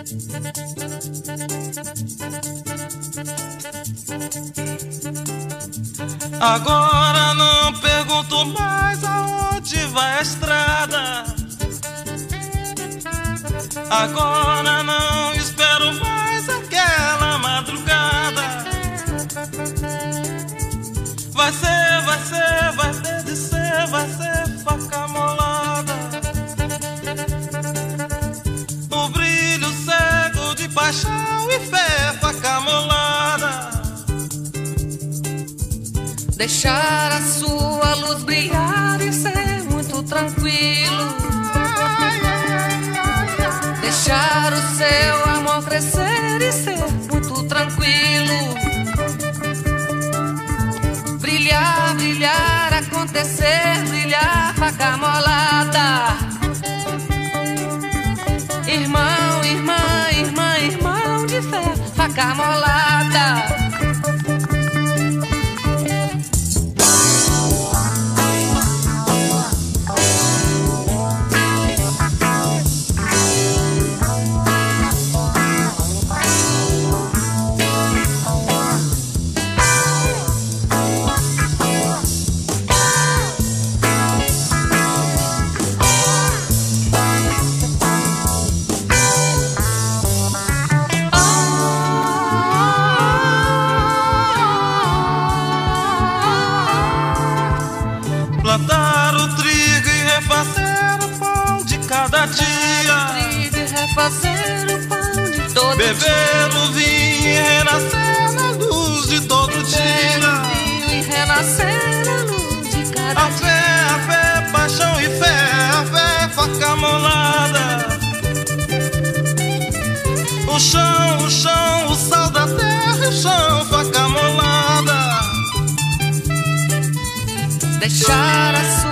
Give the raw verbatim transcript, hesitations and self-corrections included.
Agora não pergunto mais aonde vai a estrada. Agora não espero mais aquela madrugada. Vai ser, vai ser, vai ter de ser, vai ser faca molada. O brilho cego de paixão e fé, faca molada. Deixar a sua luz brilhar e ser muito tranquilo. Deixar o seu amor crescer e ser muito tranquilo. Brilhar, brilhar, acontecer, brilhar, faca molada. Irmão, irmã, irmã, irmão de fé, faca molada. Plantar o trigo e refazer o pão de cada dia. Trigo e refazer o pão de todo dia. Beber o vinho e renascer na luz de todo dia. Vinho e renascer na luz de cada a dia. Fé, a fé, paixão e fé, a fé, faca molada. O chão, o chão, o sal da terra, o chão, faca molada. Deixar a sua